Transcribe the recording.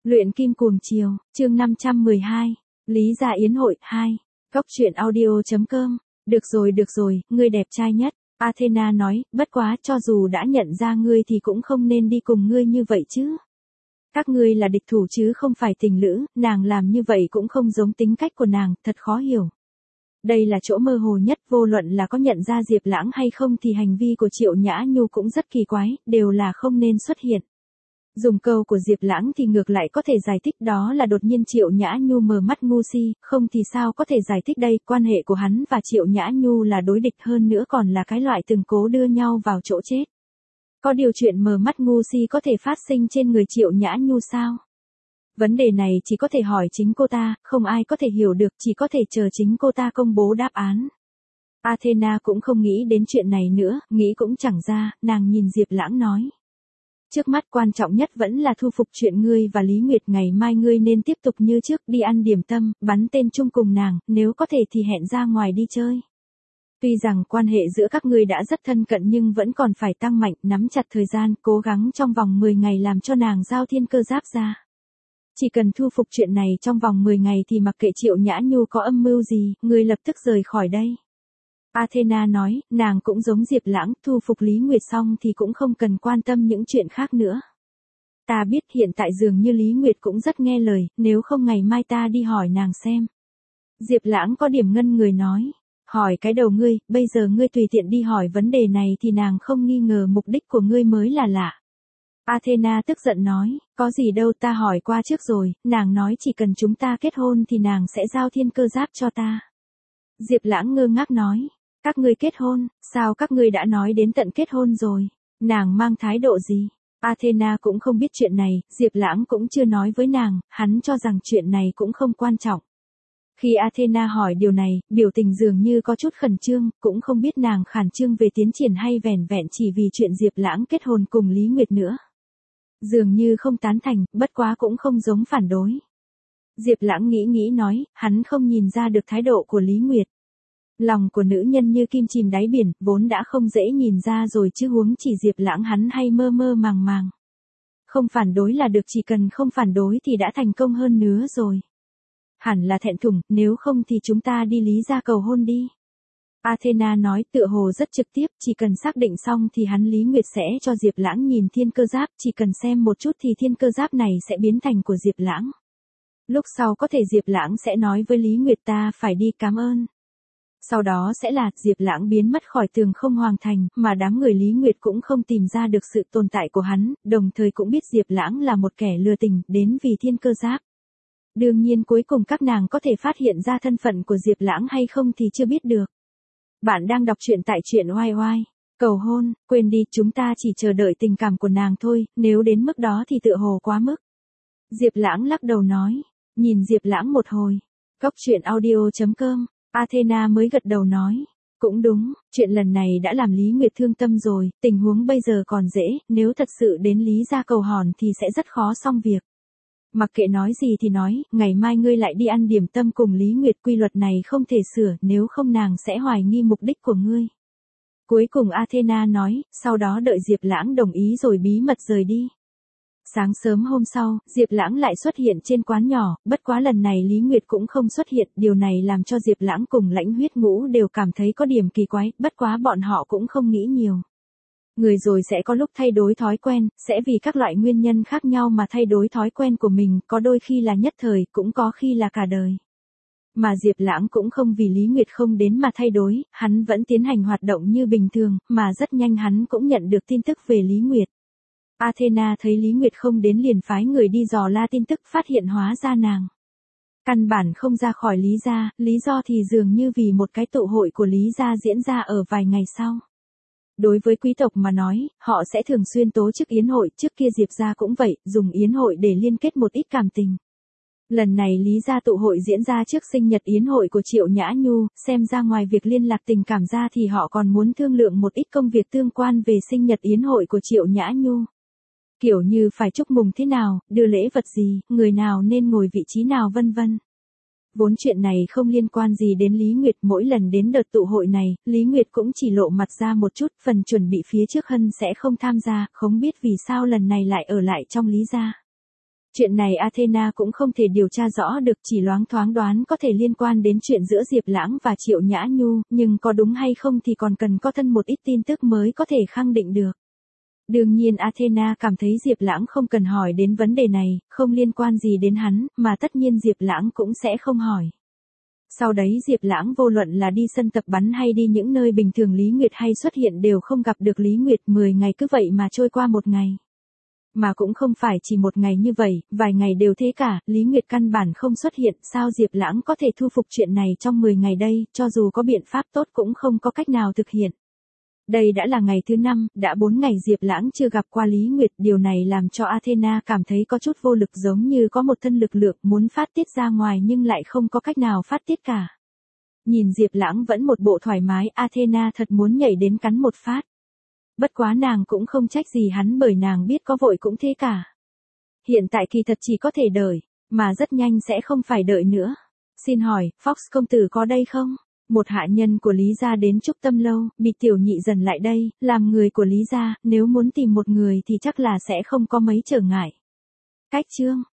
Luyện kim cuồng chiều, chương 512, Lý gia yến hội 2, Góc truyện audio.com, được rồi, ngươi đẹp trai nhất, Athena nói, bất quá cho dù đã nhận ra ngươi thì cũng không nên đi cùng ngươi như vậy chứ. Các ngươi là địch thủ chứ không phải tình lữ, nàng làm như vậy cũng không giống tính cách của nàng, thật khó hiểu. Đây là chỗ mơ hồ nhất, vô luận là có nhận ra Diệp Lãng hay không thì hành vi của Triệu Nhã Nhu cũng rất kỳ quái, đều là không nên xuất hiện. Dùng câu của Diệp Lãng thì ngược lại có thể giải thích đó là đột nhiên Triệu Nhã Nhu mờ mắt ngu si, không thì sao có thể giải thích đây, quan hệ của hắn và Triệu Nhã Nhu là đối địch hơn nữa còn là cái loại từng cố đưa nhau vào chỗ chết. Có điều chuyện mờ mắt ngu si có thể phát sinh trên người Triệu Nhã Nhu sao? Vấn đề này chỉ có thể hỏi chính cô ta, không ai có thể hiểu được, chỉ có thể chờ chính cô ta công bố đáp án. Athena cũng không nghĩ đến chuyện này nữa, nghĩ cũng chẳng ra, nàng nhìn Diệp Lãng nói. Trước mắt quan trọng nhất vẫn là thu phục chuyện ngươi và Lý Nguyệt, ngày mai ngươi nên tiếp tục như trước đi ăn điểm tâm, bắn tên chung cùng nàng, nếu có thể thì hẹn ra ngoài đi chơi. Tuy rằng quan hệ giữa các ngươi đã rất thân cận nhưng vẫn còn phải tăng mạnh, nắm chặt thời gian, cố gắng trong vòng 10 ngày làm cho nàng giao thiên cơ giáp ra. Chỉ cần thu phục chuyện này trong vòng 10 ngày thì mặc kệ Triệu Nhã Nhu có âm mưu gì, ngươi lập tức rời khỏi đây. Athena nói, nàng cũng giống Diệp Lãng, thu phục Lý Nguyệt xong thì cũng không cần quan tâm những chuyện khác nữa. Ta biết hiện tại dường như Lý Nguyệt cũng rất nghe lời, nếu không ngày mai ta đi hỏi nàng xem. Diệp Lãng có điểm ngân người nói, hỏi cái đầu ngươi, bây giờ ngươi tùy tiện đi hỏi vấn đề này thì nàng không nghi ngờ mục đích của ngươi mới là lạ. Athena tức giận nói, có gì đâu, ta hỏi qua trước rồi, nàng nói chỉ cần chúng ta kết hôn thì nàng sẽ giao thiên cơ giáp cho ta. Diệp Lãng ngơ ngác nói, các ngươi kết hôn, sao các ngươi đã nói đến tận kết hôn rồi, nàng mang thái độ gì? Athena cũng không biết chuyện này, Diệp Lãng cũng chưa nói với nàng, hắn cho rằng chuyện này cũng không quan trọng. Khi Athena hỏi điều này, biểu tình dường như có chút khẩn trương, cũng không biết nàng khẩn trương về tiến triển hay vẻn vẹn chỉ vì chuyện Diệp Lãng kết hôn cùng Lý Nguyệt nữa. Dường như không tán thành, bất quá cũng không giống phản đối. Diệp Lãng nghĩ nói, hắn không nhìn ra được thái độ của Lý Nguyệt. Lòng của nữ nhân như kim chìm đáy biển, vốn đã không dễ nhìn ra rồi chứ huống chỉ Diệp Lãng hắn hay mơ mơ màng màng. Không phản đối là được, chỉ cần không phản đối thì đã thành công hơn nữa rồi. Hẳn là thẹn thùng, nếu không thì chúng ta đi Lý gia cầu hôn đi. Athena nói tựa hồ rất trực tiếp, chỉ cần xác định xong thì hắn Lý Nguyệt sẽ cho Diệp Lãng nhìn thiên cơ giáp, chỉ cần xem một chút thì thiên cơ giáp này sẽ biến thành của Diệp Lãng. Lúc sau có thể Diệp Lãng sẽ nói với Lý Nguyệt ta phải đi cảm ơn. Sau đó sẽ là Diệp Lãng biến mất khỏi Tường Không Hoàng Thành, mà đám người Lý Nguyệt cũng không tìm ra được sự tồn tại của hắn, đồng thời cũng biết Diệp Lãng là một kẻ lừa tình, đến vì thiên cơ giáp. Đương nhiên cuối cùng các nàng có thể phát hiện ra thân phận của Diệp Lãng hay không thì chưa biết được. Bạn đang đọc truyện tại truyện oai oai. Cầu hôn, quên đi, chúng ta chỉ chờ đợi tình cảm của nàng thôi, nếu đến mức đó thì tựa hồ quá mức. Diệp Lãng lắc đầu nói, nhìn Diệp Lãng một hồi. Góc truyện audio.com, Athena mới gật đầu nói. Cũng đúng, chuyện lần này đã làm Lý Nguyệt thương tâm rồi, tình huống bây giờ còn dễ, nếu thật sự đến Lý gia cầu hòn thì sẽ rất khó xong việc. Mặc kệ nói gì thì nói, ngày mai ngươi lại đi ăn điểm tâm cùng Lý Nguyệt, quy luật này không thể sửa, nếu không nàng sẽ hoài nghi mục đích của ngươi. Cuối cùng Athena nói, sau đó đợi Diệp Lãng đồng ý rồi bí mật rời đi. Sáng sớm hôm sau, Diệp Lãng lại xuất hiện trên quán nhỏ, bất quá lần này Lý Nguyệt cũng không xuất hiện, điều này làm cho Diệp Lãng cùng Lãnh Huyết Ngũ đều cảm thấy có điểm kỳ quái, bất quá bọn họ cũng không nghĩ nhiều. Người rồi sẽ có lúc thay đổi thói quen, sẽ vì các loại nguyên nhân khác nhau mà thay đổi thói quen của mình, có đôi khi là nhất thời, cũng có khi là cả đời. Mà Diệp Lãng cũng không vì Lý Nguyệt không đến mà thay đổi, hắn vẫn tiến hành hoạt động như bình thường, mà rất nhanh hắn cũng nhận được tin tức về Lý Nguyệt. Athena thấy Lý Nguyệt không đến liền phái người đi dò la tin tức, phát hiện hóa ra nàng căn bản không ra khỏi Lý gia, lý do thì dường như vì một cái tụ hội của Lý gia diễn ra ở vài ngày sau. Đối với quý tộc mà nói, họ sẽ thường xuyên tổ chức yến hội, trước kia Diệp gia cũng vậy, dùng yến hội để liên kết một ít cảm tình. Lần này Lý gia tụ hội diễn ra trước sinh nhật yến hội của Triệu Nhã Nhu, xem ra ngoài việc liên lạc tình cảm ra thì họ còn muốn thương lượng một ít công việc tương quan về sinh nhật yến hội của Triệu Nhã Nhu. Kiểu như phải chúc mừng thế nào, đưa lễ vật gì, người nào nên ngồi vị trí nào vân vân. Vốn chuyện này không liên quan gì đến Lý Nguyệt, mỗi lần đến đợt tụ hội này, Lý Nguyệt cũng chỉ lộ mặt ra một chút, phần chuẩn bị phía trước Hân sẽ không tham gia, không biết vì sao lần này lại ở lại trong Lý gia. Chuyện này Athena cũng không thể điều tra rõ được, chỉ loáng thoáng đoán có thể liên quan đến chuyện giữa Diệp Lãng và Triệu Nhã Nhu, nhưng có đúng hay không thì còn cần có thân một ít tin tức mới có thể khẳng định được. Đương nhiên Athena cảm thấy Diệp Lãng không cần hỏi đến vấn đề này, không liên quan gì đến hắn, mà tất nhiên Diệp Lãng cũng sẽ không hỏi. Sau đấy Diệp Lãng vô luận là đi sân tập bắn hay đi những nơi bình thường Lý Nguyệt hay xuất hiện đều không gặp được Lý Nguyệt, 10 ngày cứ vậy mà trôi qua một ngày. Mà cũng không phải chỉ một ngày như vậy, vài ngày đều thế cả, Lý Nguyệt căn bản không xuất hiện, sao Diệp Lãng có thể thu phục chuyện này trong 10 ngày đây, cho dù có biện pháp tốt cũng không có cách nào thực hiện. Đây đã là ngày thứ 5, đã 4 ngày Diệp Lãng chưa gặp qua Lý Nguyệt, điều này làm cho Athena cảm thấy có chút vô lực, giống như có một thân lực lượng muốn phát tiết ra ngoài nhưng lại không có cách nào phát tiết cả. Nhìn Diệp Lãng vẫn một bộ thoải mái, Athena thật muốn nhảy đến cắn một phát. Bất quá nàng cũng không trách gì hắn bởi nàng biết có vội cũng thế cả. Hiện tại kỳ thật chỉ có thể đợi, mà rất nhanh sẽ không phải đợi nữa. Xin hỏi, Fox công tử có đây không? Một hạ nhân của Lý gia đến Trúc Tâm lâu, bị Tiểu Nhị dần lại đây, làm người của Lý gia, nếu muốn tìm một người thì chắc là sẽ không có mấy trở ngại. Cách chương